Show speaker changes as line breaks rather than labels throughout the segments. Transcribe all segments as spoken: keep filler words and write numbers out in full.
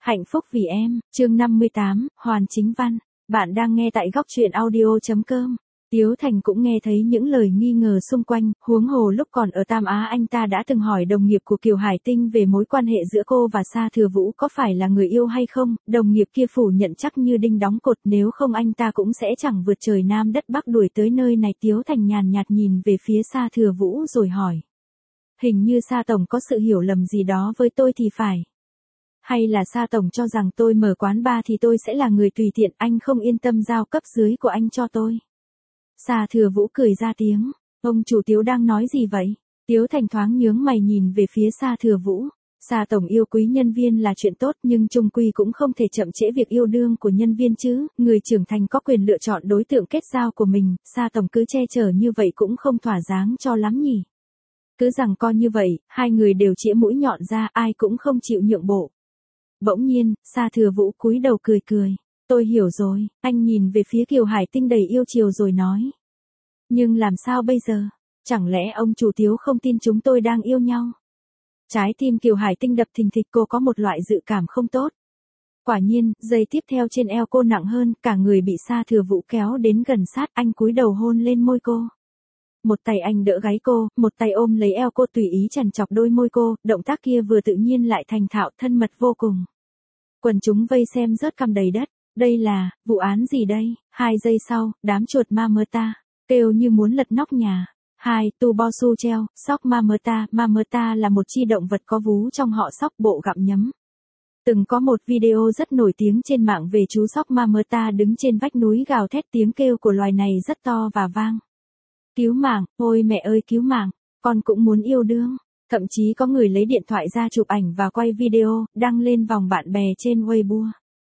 Hạnh phúc vì em, chương năm mươi tám, Hoàn Chính Văn. Bạn đang nghe tại góc truyện audio chấm com. Tiếu Thành cũng nghe thấy những lời nghi ngờ xung quanh, huống hồ lúc còn ở Tam Á anh ta đã từng hỏi đồng nghiệp của Kiều Hải Tinh về mối quan hệ giữa cô và Sa Thừa Vũ có phải là người yêu hay không, đồng nghiệp kia phủ nhận chắc như đinh đóng cột, nếu không anh ta cũng sẽ chẳng vượt trời Nam đất Bắc đuổi tới nơi này. Tiếu Thành nhàn nhạt nhìn về phía Sa Thừa Vũ rồi hỏi. Hình như Sa Tổng có sự hiểu lầm gì đó với tôi thì phải. Hay là Sa Tổng cho rằng tôi mở quán bar thì tôi sẽ là người tùy tiện, anh không yên tâm giao cấp dưới của anh cho tôi. Sa Thừa Vũ cười ra tiếng, ông chủ Tiếu đang nói gì vậy? Tiếu Thành thoáng nhướng mày nhìn về phía Sa Thừa Vũ. Sa Tổng yêu quý nhân viên là chuyện tốt nhưng chung quy cũng không thể chậm trễ việc yêu đương của nhân viên chứ, người trưởng thành có quyền lựa chọn đối tượng kết giao của mình, Sa Tổng cứ che chở như vậy cũng không thỏa dáng cho lắm nhỉ. Cứ rằng coi như vậy, hai người đều chĩa mũi nhọn ra, ai cũng không chịu nhượng bộ. Bỗng nhiên, Sa Thừa Vũ cúi đầu cười cười. Tôi hiểu rồi, anh nhìn về phía Kiều Hải Tinh đầy yêu chiều rồi nói. Nhưng làm sao bây giờ? Chẳng lẽ ông chủ Tiếu không tin chúng tôi đang yêu nhau? Trái tim Kiều Hải Tinh đập thình thịch, cô có một loại dự cảm không tốt. Quả nhiên, giây tiếp theo trên eo cô nặng hơn, cả người bị Sa Thừa Vũ kéo đến gần sát, anh cúi đầu hôn lên môi cô. Một tay anh đỡ gáy cô, một tay ôm lấy eo cô tùy ý chằn chọc đôi môi cô, động tác kia vừa tự nhiên lại thành thạo, thân mật vô cùng. Quần chúng vây xem rớt cằm đầy đất, đây là, vụ án gì đây? Hai giây sau, đám chuột ma mơ ta, kêu như muốn lật nóc nhà. Hai, tu bo su treo, sóc ma mơ ta, ma mơ ta là một chi động vật có vú trong họ sóc bộ gặm nhấm. Từng có một video rất nổi tiếng trên mạng về chú sóc ma mơ ta đứng trên vách núi gào thét, tiếng kêu của loài này rất to và vang. Cứu mạng, ôi mẹ ơi cứu mạng, con cũng muốn yêu đương. Thậm chí có người lấy điện thoại ra chụp ảnh và quay video, đăng lên vòng bạn bè trên Weibo.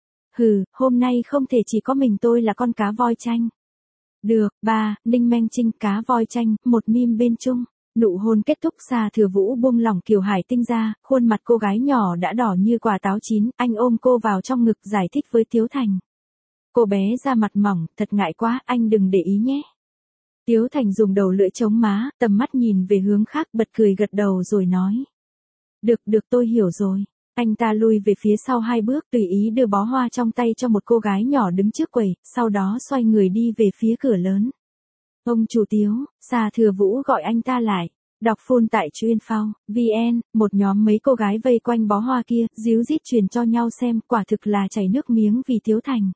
Hừ, hôm nay không thể chỉ có mình tôi là con cá voi chanh. Được, ba, Ninh Meng Trinh cá voi chanh, một meme bên chung. Nụ hôn kết thúc, Sa Thừa Vũ buông lỏng Kiều Hải Tinh ra, khuôn mặt cô gái nhỏ đã đỏ như quả táo chín, anh ôm cô vào trong ngực giải thích với Tiếu Thành. Cô bé da mặt mỏng, thật ngại quá, anh đừng để ý nhé. Tiếu Thành dùng đầu lưỡi chống má, tầm mắt nhìn về hướng khác, bật cười gật đầu rồi nói. Được được tôi hiểu rồi. Anh ta lui về phía sau hai bước, tùy ý đưa bó hoa trong tay cho một cô gái nhỏ đứng trước quầy, sau đó xoay người đi về phía cửa lớn. Ông chủ Tiếu, Sa Thừa Vũ gọi anh ta lại. Đọc full tại chuyên phao, vn, một nhóm mấy cô gái vây quanh bó hoa kia, díu dít truyền cho nhau xem, quả thực là chảy nước miếng vì Tiếu Thành.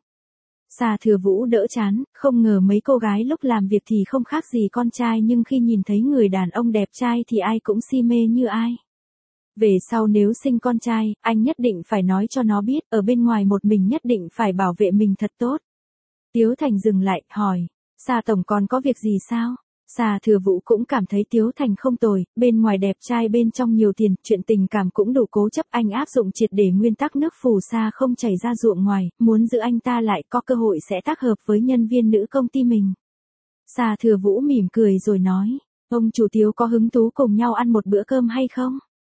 Sa Thừa Vũ đỡ chán, không ngờ mấy cô gái lúc làm việc thì không khác gì con trai nhưng khi nhìn thấy người đàn ông đẹp trai thì ai cũng si mê như ai. Về sau nếu sinh con trai, anh nhất định phải nói cho nó biết, ở bên ngoài một mình nhất định phải bảo vệ mình thật tốt. Tiếu Thành dừng lại, hỏi, Sa Tổng còn có việc gì sao? Sa Thừa Vũ cũng cảm thấy Tiếu Thành không tồi, bên ngoài đẹp trai bên trong nhiều tiền, chuyện tình cảm cũng đủ cố chấp, anh áp dụng triệt để nguyên tắc nước phù sa không chảy ra ruộng ngoài, muốn giữ anh ta lại có cơ hội sẽ tác hợp với nhân viên nữ công ty mình. Sa Thừa Vũ mỉm cười rồi nói, ông chủ Tiếu có hứng thú cùng nhau ăn một bữa cơm hay không?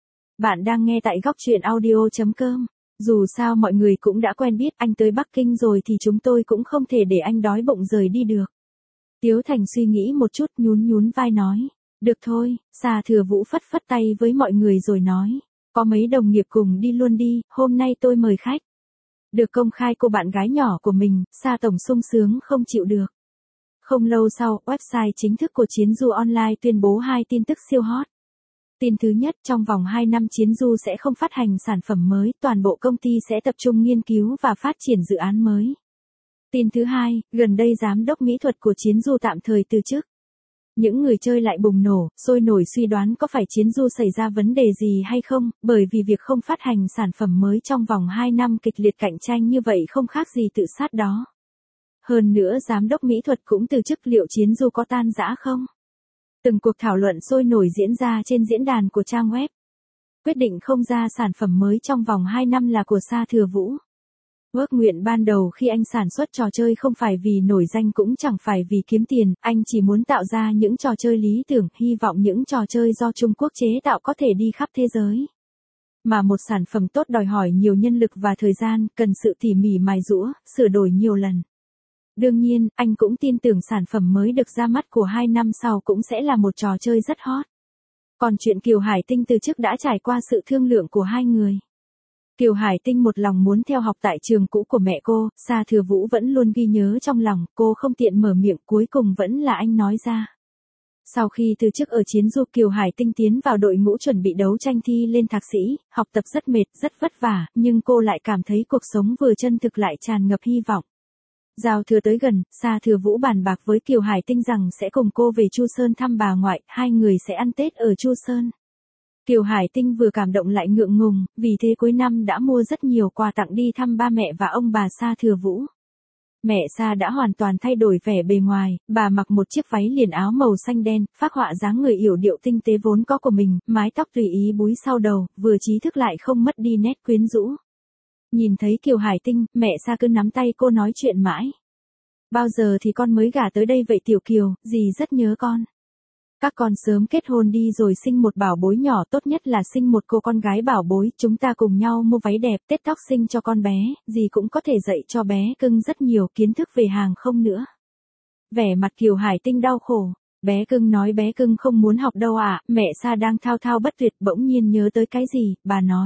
Bạn đang nghe tại góc truyện audio chấm com. Dù sao mọi người cũng đã quen biết, anh tới Bắc Kinh rồi thì chúng tôi cũng không thể để anh đói bụng rời đi được. Tiếu Thành suy nghĩ một chút, nhún nhún vai nói, được thôi. Sa Thừa Vũ phất phất tay với mọi người rồi nói, có mấy đồng nghiệp cùng đi luôn đi, hôm nay tôi mời khách. Được công khai cô bạn gái nhỏ của mình, Sa Tổng sung sướng không chịu được. Không lâu sau, website chính thức của Chiến Du Online tuyên bố hai tin tức siêu hot. Tin thứ nhất, trong vòng hai năm Chiến Du sẽ không phát hành sản phẩm mới, toàn bộ công ty sẽ tập trung nghiên cứu và phát triển dự án mới. Tin thứ hai, gần đây giám đốc mỹ thuật của Chiến Du tạm thời từ chức. Những người chơi lại bùng nổ, sôi nổi suy đoán có phải Chiến Du xảy ra vấn đề gì hay không, bởi vì việc không phát hành sản phẩm mới trong vòng hai năm kịch liệt cạnh tranh như vậy không khác gì tự sát đó. Hơn nữa giám đốc mỹ thuật cũng từ chức, liệu Chiến Du có tan rã không? Từng cuộc thảo luận sôi nổi diễn ra trên diễn đàn của trang web. Quyết định không ra sản phẩm mới trong vòng hai năm là của Sa Thừa Vũ. Ước nguyện ban đầu khi anh sản xuất trò chơi không phải vì nổi danh cũng chẳng phải vì kiếm tiền, anh chỉ muốn tạo ra những trò chơi lý tưởng, hy vọng những trò chơi do Trung Quốc chế tạo có thể đi khắp thế giới. Mà một sản phẩm tốt đòi hỏi nhiều nhân lực và thời gian, cần sự tỉ mỉ mài giũa, sửa đổi nhiều lần. Đương nhiên, anh cũng tin tưởng sản phẩm mới được ra mắt của hai năm sau cũng sẽ là một trò chơi rất hot. Còn chuyện Kiều Hải Tinh từ chức đã trải qua sự thương lượng của hai người. Kiều Hải Tinh một lòng muốn theo học tại trường cũ của mẹ cô, Sa Thừa Vũ vẫn luôn ghi nhớ trong lòng, cô không tiện mở miệng, cuối cùng vẫn là anh nói ra. Sau khi từ chức ở chiến du, Kiều Hải Tinh tiến vào đội ngũ chuẩn bị đấu tranh thi lên thạc sĩ, học tập rất mệt, rất vất vả, nhưng cô lại cảm thấy cuộc sống vừa chân thực lại tràn ngập hy vọng. Giao thừa tới gần, Sa Thừa Vũ bàn bạc với Kiều Hải Tinh rằng sẽ cùng cô về Chu Sơn thăm bà ngoại, hai người sẽ ăn Tết ở Chu Sơn. Kiều Hải Tinh vừa cảm động lại ngượng ngùng, vì thế cuối năm đã mua rất nhiều quà tặng đi thăm ba mẹ và ông bà Sa Thừa Vũ. Mẹ Sa đã hoàn toàn thay đổi vẻ bề ngoài, bà mặc một chiếc váy liền áo màu xanh đen, phác họa dáng người yểu điệu tinh tế vốn có của mình, mái tóc tùy ý búi sau đầu, vừa trí thức lại không mất đi nét quyến rũ. Nhìn thấy Kiều Hải Tinh, mẹ Sa cứ nắm tay cô nói chuyện mãi. Bao giờ thì con mới gả tới đây vậy Tiểu Kiều, dì rất nhớ con. Các con sớm kết hôn đi rồi sinh một bảo bối nhỏ, tốt nhất là sinh một cô con gái bảo bối, chúng ta cùng nhau mua váy đẹp, Tết tóc sinh cho con bé, dì cũng có thể dạy cho bé cưng rất nhiều kiến thức về hàng không nữa. Vẻ mặt Kiều Hải Tinh đau khổ, bé cưng nói bé cưng không muốn học đâu ạ, à. Mẹ Sa đang thao thao bất tuyệt bỗng nhiên nhớ tới cái gì, bà nói.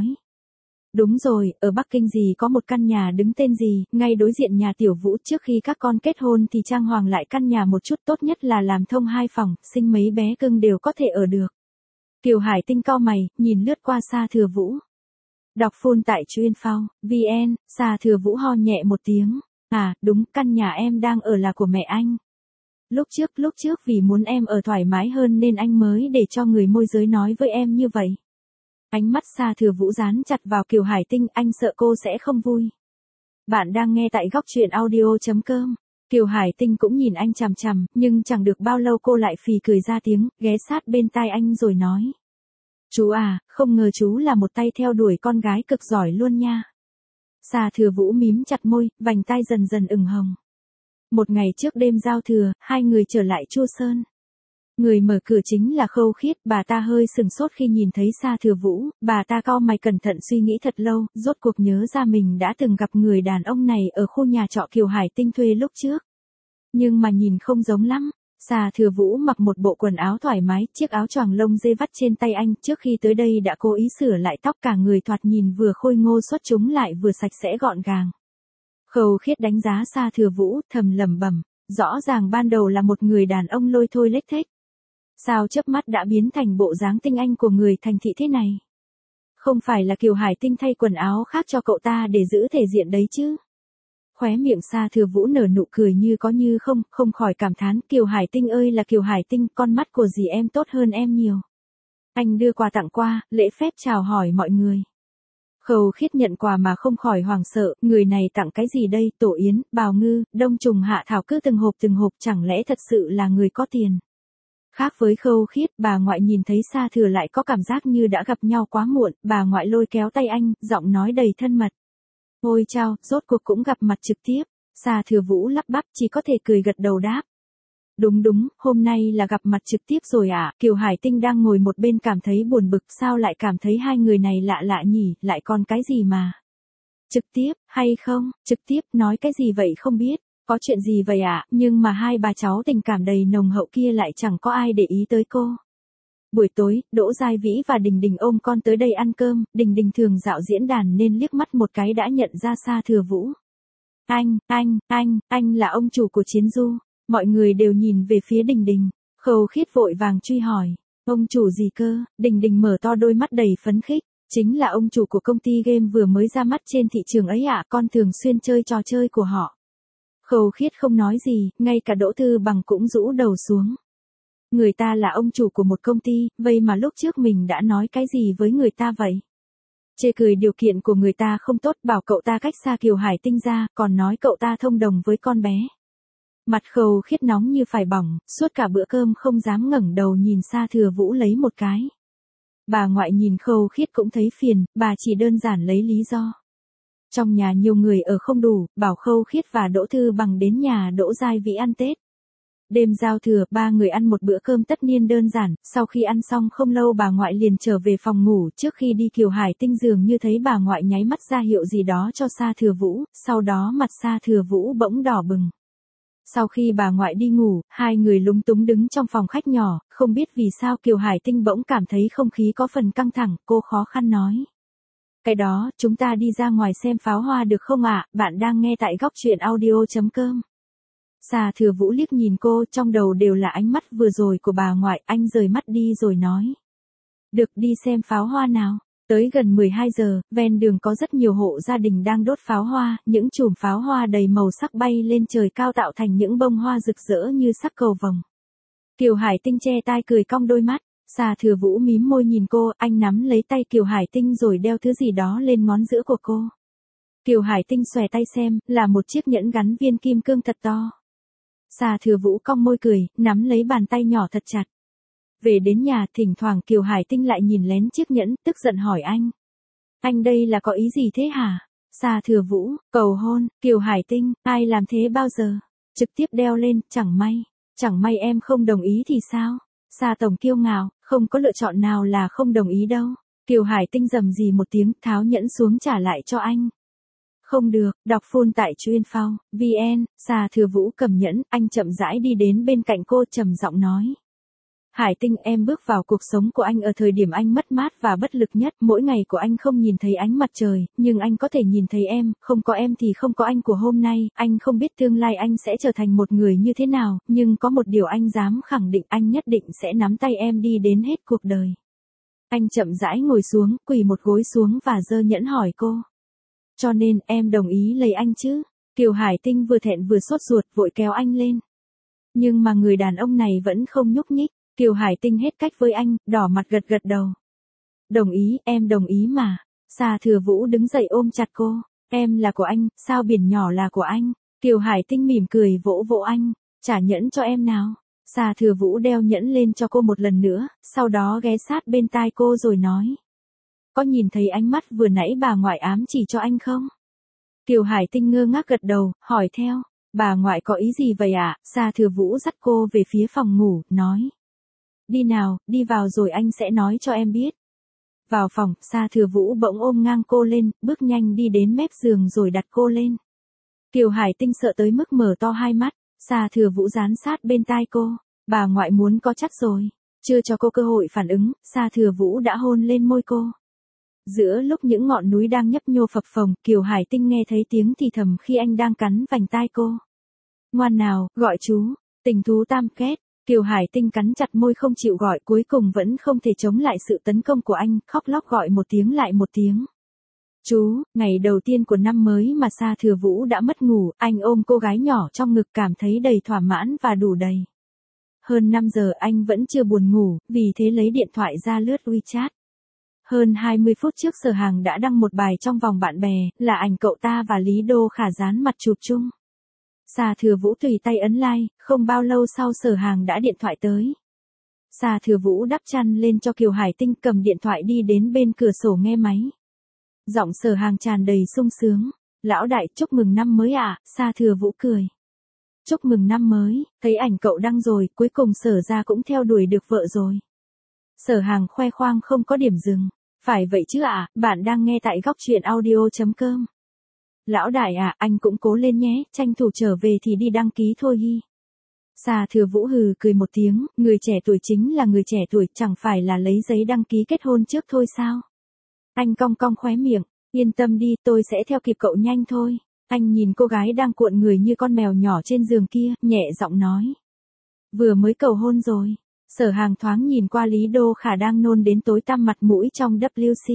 Đúng rồi, ở Bắc Kinh dì có một căn nhà đứng tên dì, ngay đối diện nhà Tiểu Vũ, trước khi các con kết hôn thì trang hoàng lại căn nhà một chút, tốt nhất là làm thông hai phòng, sinh mấy bé cưng đều có thể ở được. Kiều Hải Tinh cau mày, nhìn lướt qua Sa Thừa Vũ. Đọc full tại chuyên phao, vn, Sa Thừa Vũ ho nhẹ một tiếng. À, đúng, căn nhà em đang ở là của mẹ anh. Lúc trước, lúc trước vì muốn em ở thoải mái hơn nên anh mới để cho người môi giới nói với em như vậy. Ánh mắt Sa Thừa Vũ dán chặt vào Kiều Hải Tinh, anh sợ cô sẽ không vui. Bạn đang nghe tại góc truyện audio chấm com. Kiều Hải Tinh cũng nhìn anh chằm chằm, nhưng chẳng được bao lâu cô lại phì cười ra tiếng, ghé sát bên tai anh rồi nói. Chú à, không ngờ chú là một tay theo đuổi con gái cực giỏi luôn nha. Sa Thừa Vũ mím chặt môi, vành tai dần dần ửng hồng. Một ngày trước đêm giao thừa, hai người trở lại Chu Sơn. Người mở cửa chính là Khâu Khiết, bà ta hơi sừng sốt khi nhìn thấy Sa Thừa Vũ, bà ta cau mày cẩn thận suy nghĩ thật lâu, rốt cuộc nhớ ra mình đã từng gặp người đàn ông này ở khu nhà trọ Kiều Hải Tinh thuê lúc trước. Nhưng mà nhìn không giống lắm. Sa Thừa Vũ mặc một bộ quần áo thoải mái, chiếc áo choàng lông dê vắt trên tay anh, trước khi tới đây đã cố ý sửa lại tóc, cả người thoạt nhìn vừa khôi ngô xuất chúng lại vừa sạch sẽ gọn gàng. Khâu Khiết đánh giá Sa Thừa Vũ, thầm lẩm bẩm, rõ ràng ban đầu là một người đàn ông lôi thôi lếch thếch. Sao chớp mắt đã biến thành bộ dáng tinh anh của người thành thị thế này? Không phải là Kiều Hải Tinh thay quần áo khác cho cậu ta để giữ thể diện đấy chứ? Khóe miệng Sa Thừa Vũ nở nụ cười như có như không, không khỏi cảm thán, Kiều Hải Tinh ơi là Kiều Hải Tinh, con mắt của dì em tốt hơn em nhiều. Anh đưa quà tặng qua, lễ phép chào hỏi mọi người. Khâu Khiết nhận quà mà không khỏi hoảng sợ, người này tặng cái gì đây, tổ yến, bào ngư, đông trùng hạ thảo, cứ từng hộp từng hộp, chẳng lẽ thật sự là người có tiền. Khác với Khâu Khiết, bà ngoại nhìn thấy Sa Thừa lại có cảm giác như đã gặp nhau quá muộn, bà ngoại lôi kéo tay anh, giọng nói đầy thân mật. Ôi chao, rốt cuộc cũng gặp mặt trực tiếp. Sa Thừa Vũ lắp bắp, chỉ có thể cười gật đầu đáp. Đúng đúng, hôm nay là gặp mặt trực tiếp rồi ạ. À? Kiều Hải Tinh đang ngồi một bên cảm thấy buồn bực, sao lại cảm thấy hai người này lạ lạ nhỉ, lại còn cái gì mà. Trực tiếp, hay không, trực tiếp, nói cái gì vậy không biết. Có chuyện gì vậy ạ, à? Nhưng mà hai bà cháu tình cảm đầy nồng hậu kia lại chẳng có ai để ý tới cô. Buổi tối, Đỗ Giai Vĩ và Đình Đình ôm con tới đây ăn cơm, Đình Đình thường dạo diễn đàn nên liếc mắt một cái đã nhận ra Sa Thừa Vũ. Anh, anh, anh, anh là ông chủ của Chiến Du. Mọi người đều nhìn về phía Đình Đình. Khâu Khiết vội vàng truy hỏi. Ông chủ gì cơ? Đình Đình mở to đôi mắt đầy phấn khích. Chính là ông chủ của công ty game vừa mới ra mắt trên thị trường ấy ạ, à, con thường xuyên chơi trò chơi của họ. Khâu Khiết không nói gì, ngay cả Đỗ Thư Bằng cũng rũ đầu xuống. Người ta là ông chủ của một công ty, vậy mà lúc trước mình đã nói cái gì với người ta vậy? Chê cười điều kiện của người ta không tốt, bảo cậu ta cách xa Kiều Hải Tinh ra, còn nói cậu ta thông đồng với con bé. Mặt Khâu Khiết nóng như phải bỏng, suốt cả bữa cơm không dám ngẩng đầu nhìn Sa Thừa Vũ lấy một cái. Bà ngoại nhìn Khâu Khiết cũng thấy phiền, bà chỉ đơn giản lấy lý do. Trong nhà nhiều người ở không đủ, bảo Khâu Khiết và Đỗ Thư Bằng đến nhà Đỗ Giai Vĩ ăn Tết. Đêm giao thừa, ba người ăn một bữa cơm tất niên đơn giản, sau khi ăn xong không lâu bà ngoại liền trở về phòng ngủ, trước khi đi Kiều Hải Tinh dường như thấy bà ngoại nháy mắt ra hiệu gì đó cho Sa Thừa Vũ, sau đó mặt Sa Thừa Vũ bỗng đỏ bừng. Sau khi bà ngoại đi ngủ, hai người lúng túng đứng trong phòng khách nhỏ, không biết vì sao Kiều Hải Tinh bỗng cảm thấy không khí có phần căng thẳng, cô khó khăn nói. Cái đó, chúng ta đi ra ngoài xem pháo hoa được không ạ? Bạn đang nghe tại góc truyện audio.com. Xà Thừa Vũ liếc nhìn cô, trong đầu đều là ánh mắt vừa rồi của bà ngoại, anh rời mắt đi rồi nói. Được, đi xem pháo hoa nào. Tới gần mười hai giờ, ven đường có rất nhiều hộ gia đình đang đốt pháo hoa, những chùm pháo hoa đầy màu sắc bay lên trời cao tạo thành những bông hoa rực rỡ như sắc cầu vồng. Kiều Hải Tinh che tai cười cong đôi mắt, Xà Thừa Vũ mím môi nhìn cô, anh nắm lấy tay Kiều Hải Tinh rồi đeo thứ gì đó lên ngón giữa của cô. Kiều Hải Tinh xòe tay xem, là một chiếc nhẫn gắn viên kim cương thật to. Xà Thừa Vũ cong môi cười, nắm lấy bàn tay nhỏ thật chặt. Về đến nhà, thỉnh thoảng Kiều Hải Tinh lại nhìn lén chiếc nhẫn, tức giận hỏi anh. Anh đây là có ý gì thế hả? Xà Thừa Vũ, cầu hôn, Kiều Hải Tinh, ai làm thế bao giờ? Trực tiếp đeo lên, chẳng may. Chẳng may em không đồng ý thì sao? Xà Tổng kiêu ngạo, không có lựa chọn nào là không đồng ý đâu. Kiều Hải Tinh rầm rì một tiếng, tháo nhẫn xuống trả lại cho anh. Không được, đọc full tại chuyên.phao, vn, Xà Thừa Vũ cầm nhẫn, anh chậm rãi đi đến bên cạnh cô trầm giọng nói. Hải Tinh, em bước vào cuộc sống của anh ở thời điểm anh mất mát và bất lực nhất, mỗi ngày của anh không nhìn thấy ánh mặt trời, nhưng anh có thể nhìn thấy em, không có em thì không có anh của hôm nay, anh không biết tương lai anh sẽ trở thành một người như thế nào, nhưng có một điều anh dám khẳng định, anh nhất định sẽ nắm tay em đi đến hết cuộc đời. Anh chậm rãi ngồi xuống, quỳ một gối xuống và giơ nhẫn hỏi cô. Cho nên, em đồng ý lấy anh chứ? Kiều Hải Tinh vừa thẹn vừa sốt ruột, vội kéo anh lên. Nhưng mà người đàn ông này vẫn không nhúc nhích. Kiều Hải Tinh hết cách với anh, đỏ mặt gật gật đầu. Đồng ý, em đồng ý mà. Xà Thừa Vũ đứng dậy ôm chặt cô. Em là của anh, sao biển nhỏ là của anh? Kiều Hải Tinh mỉm cười vỗ vỗ anh. Trả nhẫn cho em nào. Xà Thừa Vũ đeo nhẫn lên cho cô một lần nữa, sau đó ghé sát bên tai cô rồi nói. Có nhìn thấy ánh mắt vừa nãy bà ngoại ám chỉ cho anh không? Kiều Hải Tinh ngơ ngác gật đầu, hỏi theo. Bà ngoại có ý gì vậy ạ? À? Xà Thừa Vũ dắt cô về phía phòng ngủ, nói. Đi nào, đi vào rồi anh sẽ nói cho em biết. Vào phòng, Xà Thừa Vũ bỗng ôm ngang cô lên, bước nhanh đi đến mép giường rồi đặt cô lên. Kiều Hải Tinh sợ tới mức mở to hai mắt, Xà Thừa Vũ dán sát bên tai cô. Bà ngoại muốn có chắc rồi. Chưa cho cô cơ hội phản ứng, Xà Thừa Vũ đã hôn lên môi cô. Giữa lúc những ngọn núi đang nhấp nhô phập phồng, Kiều Hải Tinh nghe thấy tiếng thì thầm khi anh đang cắn vành tai cô. Ngoan nào, gọi chú, tình thú tam kết. Kiều Hải Tinh cắn chặt môi không chịu gọi, cuối cùng vẫn không thể chống lại sự tấn công của anh, khóc lóc gọi một tiếng lại một tiếng. Chú, ngày đầu tiên của năm mới mà Xà Thừa Vũ đã mất ngủ, anh ôm cô gái nhỏ trong ngực cảm thấy đầy thỏa mãn và đủ đầy. Hơn năm giờ anh vẫn chưa buồn ngủ, vì thế lấy điện thoại ra lướt WeChat. Hơn hai mươi phút trước Sở Hàng đã đăng một bài trong vòng bạn bè, là ảnh cậu ta và Lý Đô Khả dán mặt chụp chung. Xà Thừa Vũ tùy tay ấn like, không bao lâu sau Sở Hàng đã điện thoại tới. Xà Thừa Vũ đắp chăn lên cho Kiều Hải Tinh, cầm điện thoại đi đến bên cửa sổ nghe máy. Giọng Sở Hàng tràn đầy sung sướng. Lão đại, chúc mừng năm mới ạ, à? Xà Thừa Vũ cười. Chúc mừng năm mới, thấy ảnh cậu đăng rồi, cuối cùng Sở ra cũng theo đuổi được vợ rồi. Sở Hàng khoe khoang không có điểm dừng. Phải vậy chứ ạ, à? Bạn đang nghe tại góc truyện audio.com. Lão đại à, anh cũng cố lên nhé, tranh thủ trở về thì đi đăng ký thôi hi. Xà Thừa Vũ hừ cười một tiếng, người trẻ tuổi chính là người trẻ tuổi, chẳng phải là lấy giấy đăng ký kết hôn trước thôi sao? Anh cong cong khóe miệng, yên tâm đi, tôi sẽ theo kịp cậu nhanh thôi. Anh nhìn cô gái đang cuộn người như con mèo nhỏ trên giường kia, nhẹ giọng nói. Vừa mới cầu hôn rồi. Sở Hàng thoáng nhìn qua Lý Đô Khả đang nôn đến tối tăm mặt mũi trong vê kép xê.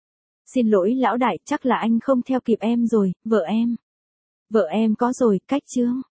Xin lỗi lão đại, chắc là anh không theo kịp em rồi, vợ em. Vợ em có rồi, cách chương.